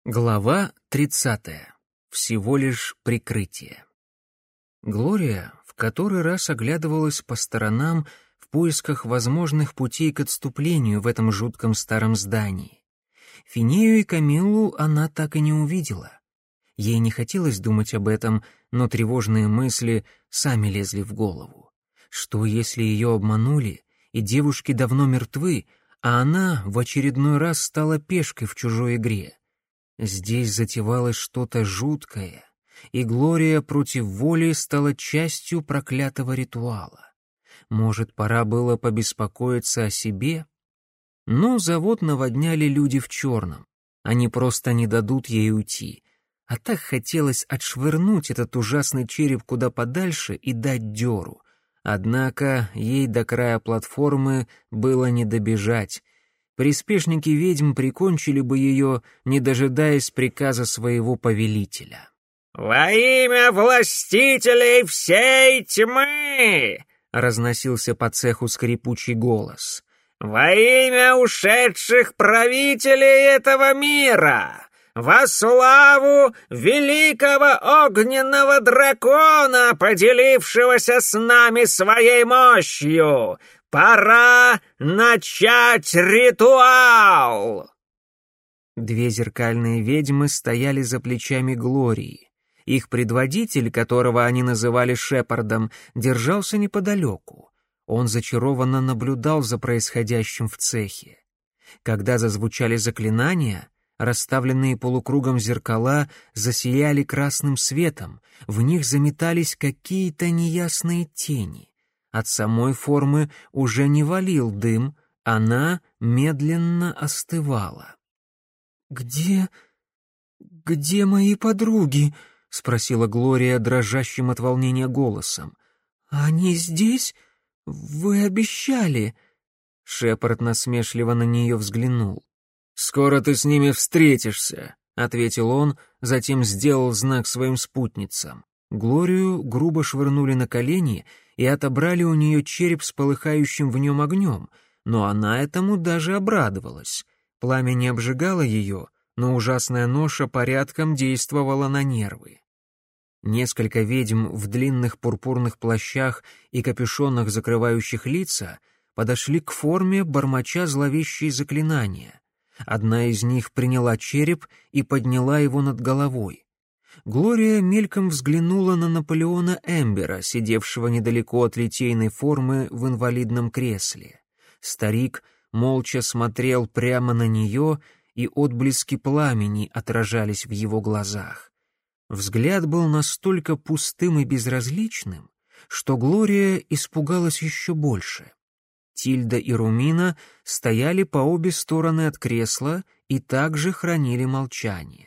Глава 30. Всего лишь прикрытие. Глория в который раз оглядывалась по сторонам в поисках возможных путей к отступлению в этом жутком старом здании. Финею и Камиллу она так и не увидела. Ей не хотелось думать об этом, но тревожные мысли сами лезли в голову. Что, если ее обманули, и девушки давно мертвы, а она в очередной раз стала пешкой в чужой игре? Здесь затевалось что-то жуткое, и Глория против воли стала частью проклятого ритуала. Может, пора было побеспокоиться о себе? Но завод наводняли люди в черном. Они просто не дадут ей уйти. А так хотелось отшвырнуть этот ужасный череп куда подальше и дать дёру. Однако ей до края платформы было не добежать. Приспешники ведьм прикончили бы ее, не дожидаясь приказа своего повелителя. «Во имя властителей всей тьмы!» — разносился по цеху скрипучий голос. «Во имя ушедших правителей этого мира! Во славу великого огненного дракона, поделившегося с нами своей мощью! Пора начать ритуал!» Две зеркальные ведьмы стояли за плечами Глории. Их предводитель, которого они называли Шепардом, держался неподалеку. Он зачарованно наблюдал за происходящим в цехе. Когда зазвучали заклинания, расставленные полукругом зеркала засияли красным светом, в них заметались какие-то неясные тени. От самой формы уже не валил дым, она медленно остывала. «Где мои подруги?» — спросила Глория дрожащим от волнения голосом. «Они здесь? Вы обещали!» Шепард насмешливо на нее взглянул. «Скоро ты с ними встретишься», — ответил он, затем сделал знак своим спутницам. Глорию грубо швырнули на колени и отобрали у нее череп с полыхающим в нем огнем, но она этому даже обрадовалась. Пламя не обжигало ее, но ужасная ноша порядком действовала на нервы. Несколько ведьм в длинных пурпурных плащах и капюшонах, закрывающих лица, подошли к форме, бормоча зловещие заклинания. Одна из них приняла череп и подняла его над головой. Глория мельком взглянула на Наполеона Эмбера, сидевшего недалеко от литейной формы в инвалидном кресле. Старик молча смотрел прямо на нее, и отблески пламени отражались в его глазах. Взгляд был настолько пустым и безразличным, что Глория испугалась еще больше. Тильда и Румина стояли по обе стороны от кресла и также хранили молчание.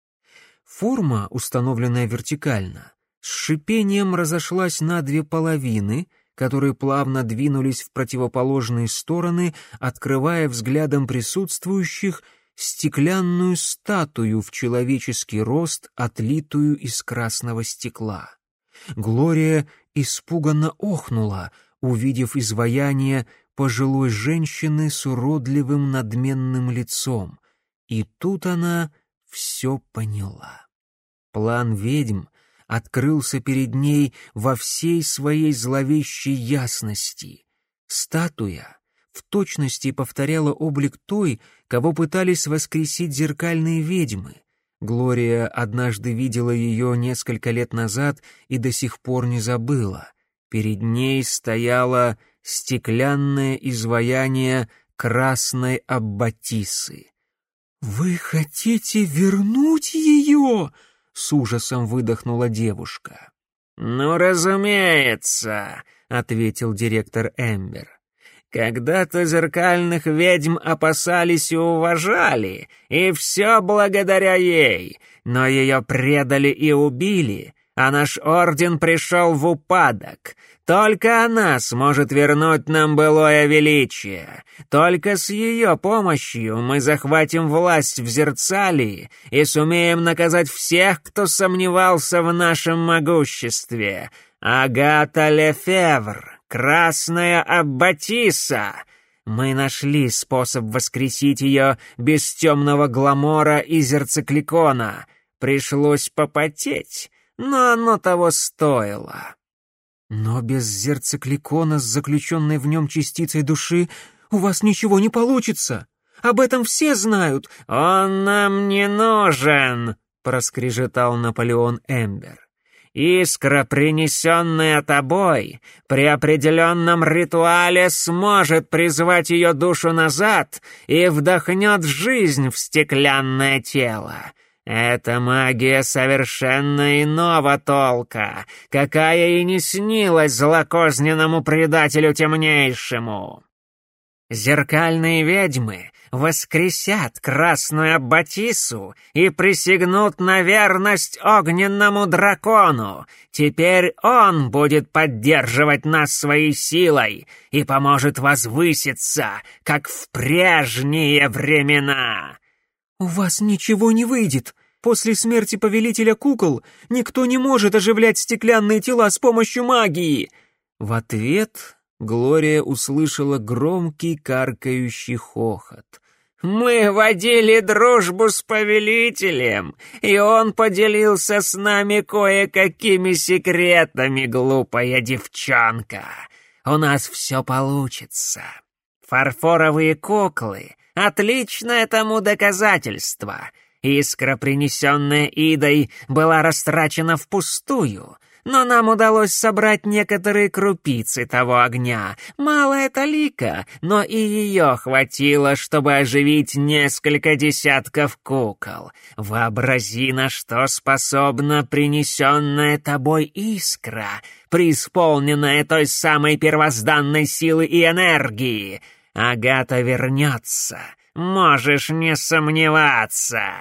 Форма, установленная вертикально, с шипением разошлась на две половины, которые плавно двинулись в противоположные стороны, открывая взглядом присутствующих стеклянную статую в человеческий рост, отлитую из красного стекла. Глория испуганно охнула, увидев изваяние пожилой женщины с уродливым надменным лицом, и тут она все поняла. План ведьм открылся перед ней во всей своей зловещей ясности. Статуя в точности повторяла облик той, кого пытались воскресить зеркальные ведьмы. Глория однажды видела ее несколько лет назад и до сих пор не забыла. Перед ней стояло стеклянное изваяние красной аббатисы. «Вы хотите вернуть ее?» — с ужасом выдохнула девушка. «Ну, разумеется», — ответил директор Эмбер. «Когда-то зеркальных ведьм опасались и уважали, и все благодаря ей, но ее предали и убили, а наш орден пришел в упадок. Только она сможет вернуть нам былое величие. Только с ее помощью мы захватим власть в Зерцалии и сумеем наказать всех, кто сомневался в нашем могуществе. Агата Лефевр, Красная Аббатиса, Мы нашли способ воскресить ее без темного гламора и зерцикликона. Пришлось попотеть, но оно того стоило». «Но без зерцикликона с заключенной в нем частицей души у вас ничего не получится. Об этом все знают». «Он нам не нужен», — проскрежетал Наполеон Эмбер. «Искра, принесенная тобой, при определенном ритуале сможет призвать ее душу назад и вдохнет жизнь в стеклянное тело. Эта магия совершенно иного толка, какая и не снилась злокозненному предателю темнейшему. Зеркальные ведьмы воскресят красную Аббатису и присягнут на верность огненному дракону. Теперь он будет поддерживать нас своей силой и поможет возвыситься, как в прежние времена». «У вас ничего не выйдет. После смерти повелителя кукол никто не может оживлять стеклянные тела с помощью магии». В ответ Глория услышала громкий каркающий хохот. «Мы водили дружбу с повелителем, и он поделился с нами кое-какими секретами, глупая девчонка. У нас все получится. Фарфоровые куклы — отличное тому доказательство. Искра, принесенная Идой, была растрачена впустую, но нам удалось собрать некоторые крупицы того огня. Малая талика, но и ее хватило, чтобы оживить несколько десятков кукол. Вообрази, на что способна принесенная тобой искра, преисполненная той самой первозданной силы и энергии. Агата вернется, можешь не сомневаться».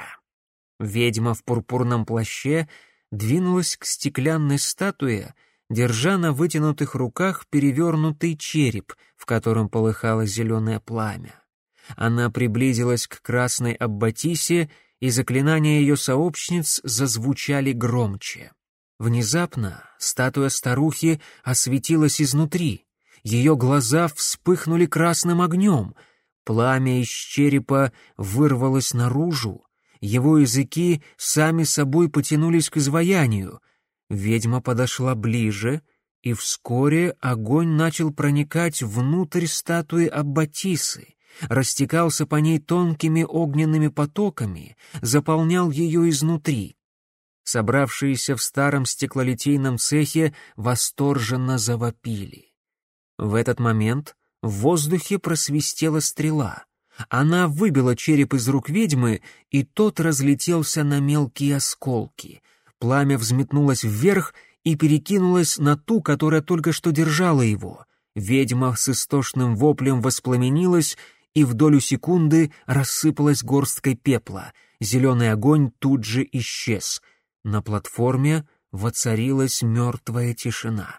Ведьма в пурпурном плаще двинулась к стеклянной статуе, держа на вытянутых руках перевернутый череп, в котором полыхало зеленое пламя. Она приблизилась к красной Аббатисе, и заклинания ее сообщниц зазвучали громче. Внезапно статуя старухи осветилась изнутри. Ее глаза вспыхнули красным огнем. Пламя из черепа вырвалось наружу. Его языки сами собой потянулись к изваянию. Ведьма подошла ближе, и вскоре огонь начал проникать внутрь статуи Аббатисы, растекался по ней тонкими огненными потоками, заполнял ее изнутри. Собравшиеся в старом стеклолитейном цехе восторженно завопили. В этот момент в воздухе просвистела стрела. Она выбила череп из рук ведьмы, и тот разлетелся на мелкие осколки. Пламя взметнулось вверх и перекинулось на ту, которая только что держала его. Ведьма с истошным воплем воспламенилась, и в долю секунды рассыпалась горсткой пепла. Зеленый огонь тут же исчез. На платформе воцарилась мертвая тишина.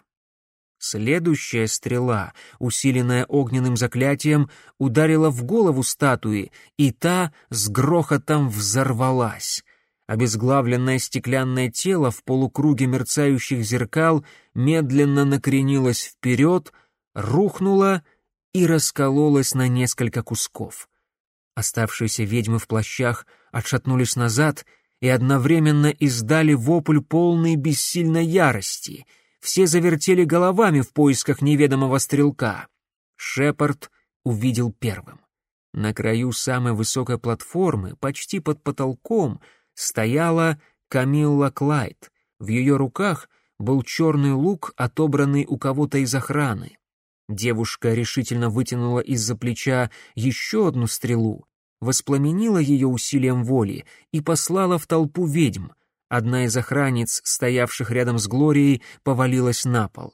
Следующая стрела, усиленная огненным заклятием, ударила в голову статуи, и та с грохотом взорвалась. Обезглавленное стеклянное тело в полукруге мерцающих зеркал медленно накренилось вперед, рухнуло и раскололось на несколько кусков. Оставшиеся ведьмы в плащах отшатнулись назад и одновременно издали вопль полной бессильной ярости. Все завертели головами в поисках неведомого стрелка. Шепард увидел первым. На краю самой высокой платформы, почти под потолком, стояла Камилла Клайд. В ее руках был черный лук, отобранный у кого-то из охраны. Девушка решительно вытянула из-за плеча еще одну стрелу, воспламенила ее усилием воли и послала в толпу ведьм. Одна из охранниц, стоявших рядом с Глорией, повалилась на пол.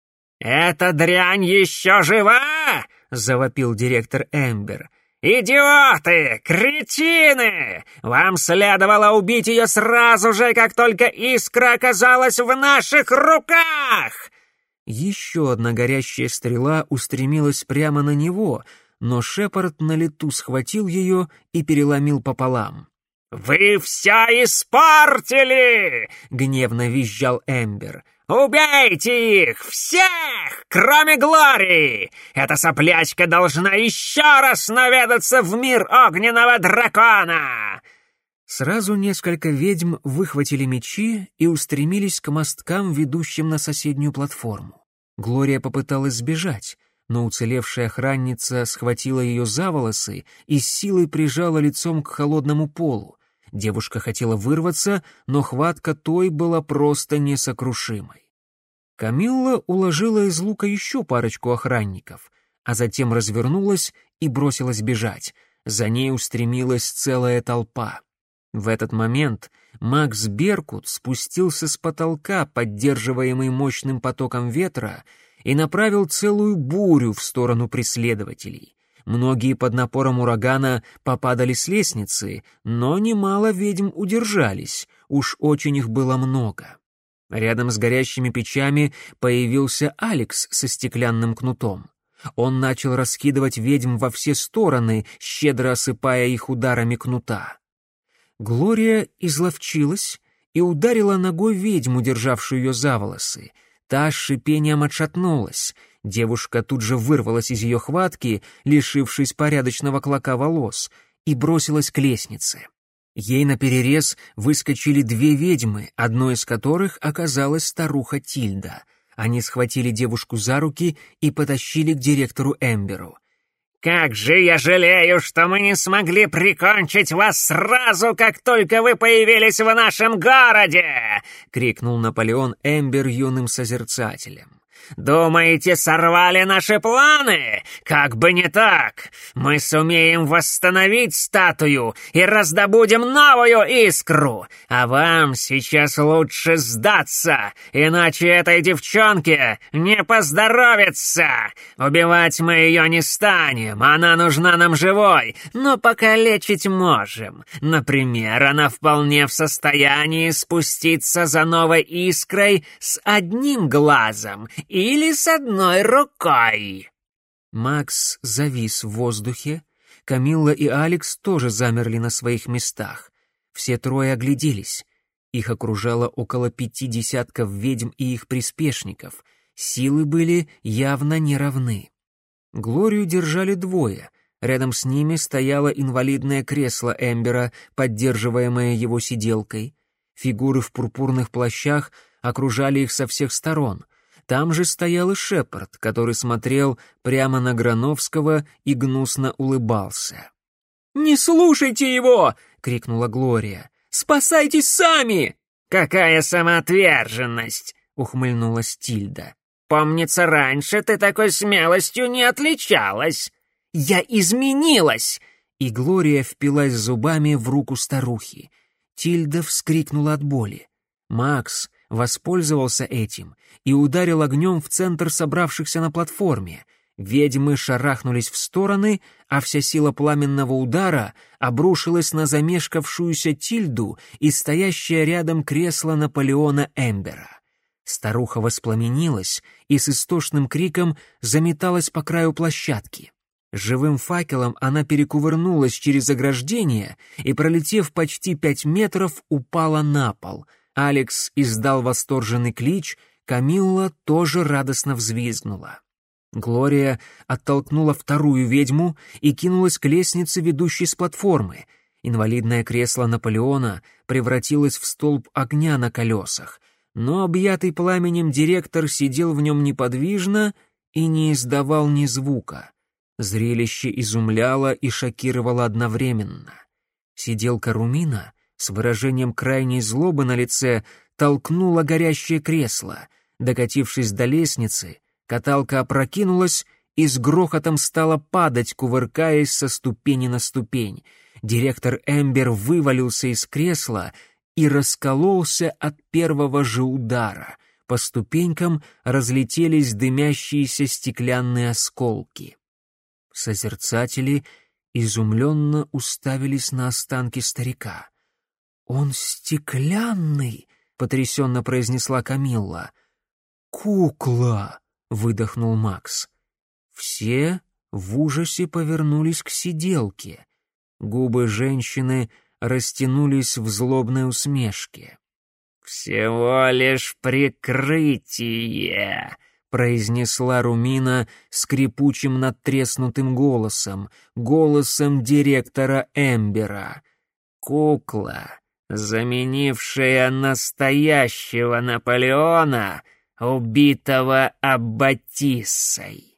«Эта дрянь еще жива!» — завопил директор Эмбер. «Идиоты! Кретины! Вам следовало убить ее сразу же, как только искра оказалась в наших руках!» Еще одна горящая стрела устремилась прямо на него, но Шепард на лету схватил ее и переломил пополам. «Вы все испортили!» — гневно визжал Эмбер. Убейте их! Всех! Кроме Глории! Эта соплячка должна еще раз наведаться в мир огненного дракона!» Сразу несколько ведьм выхватили мечи и устремились к мосткам, ведущим на соседнюю платформу. Глория попыталась сбежать, но уцелевшая охранница схватила ее за волосы и с силой прижала лицом к холодному полу. Девушка хотела вырваться, но хватка той была просто несокрушимой. Камилла уложила из лука еще парочку охранников, а затем развернулась и бросилась бежать. За ней устремилась целая толпа. В этот момент Макс Беркут спустился с потолка, поддерживаемый мощным потоком ветра, и направил целую бурю в сторону преследователей. Многие под напором урагана попадали с лестницы, но немало ведьм удержались, уж очень их было много. Рядом с горящими печами появился Алекс со стеклянным кнутом. Он начал раскидывать ведьм во все стороны, щедро осыпая их ударами кнута. Глория изловчилась и ударила ногой ведьму, державшую ее за волосы. Та с шипением отшатнулась. Девушка тут же вырвалась из ее хватки, лишившись порядочного клока волос, и бросилась к лестнице. Ей наперерез выскочили две ведьмы, одной из которых оказалась старуха Тильда. Они схватили девушку за руки и потащили к директору Эмберу. «Как же я жалею, что мы не смогли прикончить вас сразу, как только вы появились в нашем городе!» — крикнул Наполеон Эмбер юным созерцателем. «Думаете, сорвали наши планы? Как бы не так! Мы сумеем восстановить статую и раздобудем новую искру! А вам сейчас лучше сдаться, иначе этой девчонке не поздоровится! Убивать мы ее не станем, она нужна нам живой, но покалечить можем. Например, она вполне в состоянии спуститься за новой искрой с одним глазом или с одной рукой». Макс завис в воздухе, Камилла и Алекс тоже замерли на своих местах. Все трое огляделись. Их окружало около 50 ведьм и их приспешников. Силы были явно неравны. Глорию держали двое. Рядом с ними стояло инвалидное кресло Эмбера, поддерживаемое его сиделкой. Фигуры в пурпурных плащах окружали их со всех сторон. Там же стоял и Шепард, который смотрел прямо на Грановского и гнусно улыбался. «Не слушайте его!» — крикнула Глория. «Спасайтесь сами!» «Какая самоотверженность!» — ухмыльнулась Тильда. «Помнится, раньше ты такой смелостью не отличалась!» «Я изменилась!» И Глория впилась зубами в руку старухи. Тильда вскрикнула от боли. Макс воспользовался этим и ударил огнем в центр собравшихся на платформе. Ведьмы шарахнулись в стороны, а вся сила пламенного удара обрушилась на замешкавшуюся Тильду и стоящее рядом кресло Наполеона Эмбера. Старуха воспламенилась и с истошным криком заметалась по краю площадки. Живым факелом она перекувырнулась через ограждение и, пролетев почти 5 метров, упала на пол. Алекс издал восторженный клич, Камилла тоже радостно взвизгнула. Глория оттолкнула вторую ведьму и кинулась к лестнице, ведущей с платформы. Инвалидное кресло Наполеона превратилось в столб огня на колесах, но объятый пламенем директор сидел в нем неподвижно и не издавал ни звука. Зрелище изумляло и шокировало одновременно. Сиделка Румина с выражением крайней злобы на лице толкнула горящее кресло. Докатившись до лестницы, каталка опрокинулась и с грохотом стала падать, кувыркаясь со ступени на ступень. Директор Эмбер вывалился из кресла и раскололся от первого же удара. По ступенькам разлетелись дымящиеся стеклянные осколки. Созерцатели изумленно уставились на останки старика. «Он стеклянный!» — потрясенно произнесла Камилла. «Кукла!» — выдохнул Макс. Все в ужасе повернулись к сиделке. Губы женщины растянулись в злобной усмешке. «Всего лишь прикрытие», — произнесла Румина скрипучим надтреснутым голосом, голосом директора Эмбера. «Кукла, заменившая настоящего Наполеона, убитого Аббатиссой».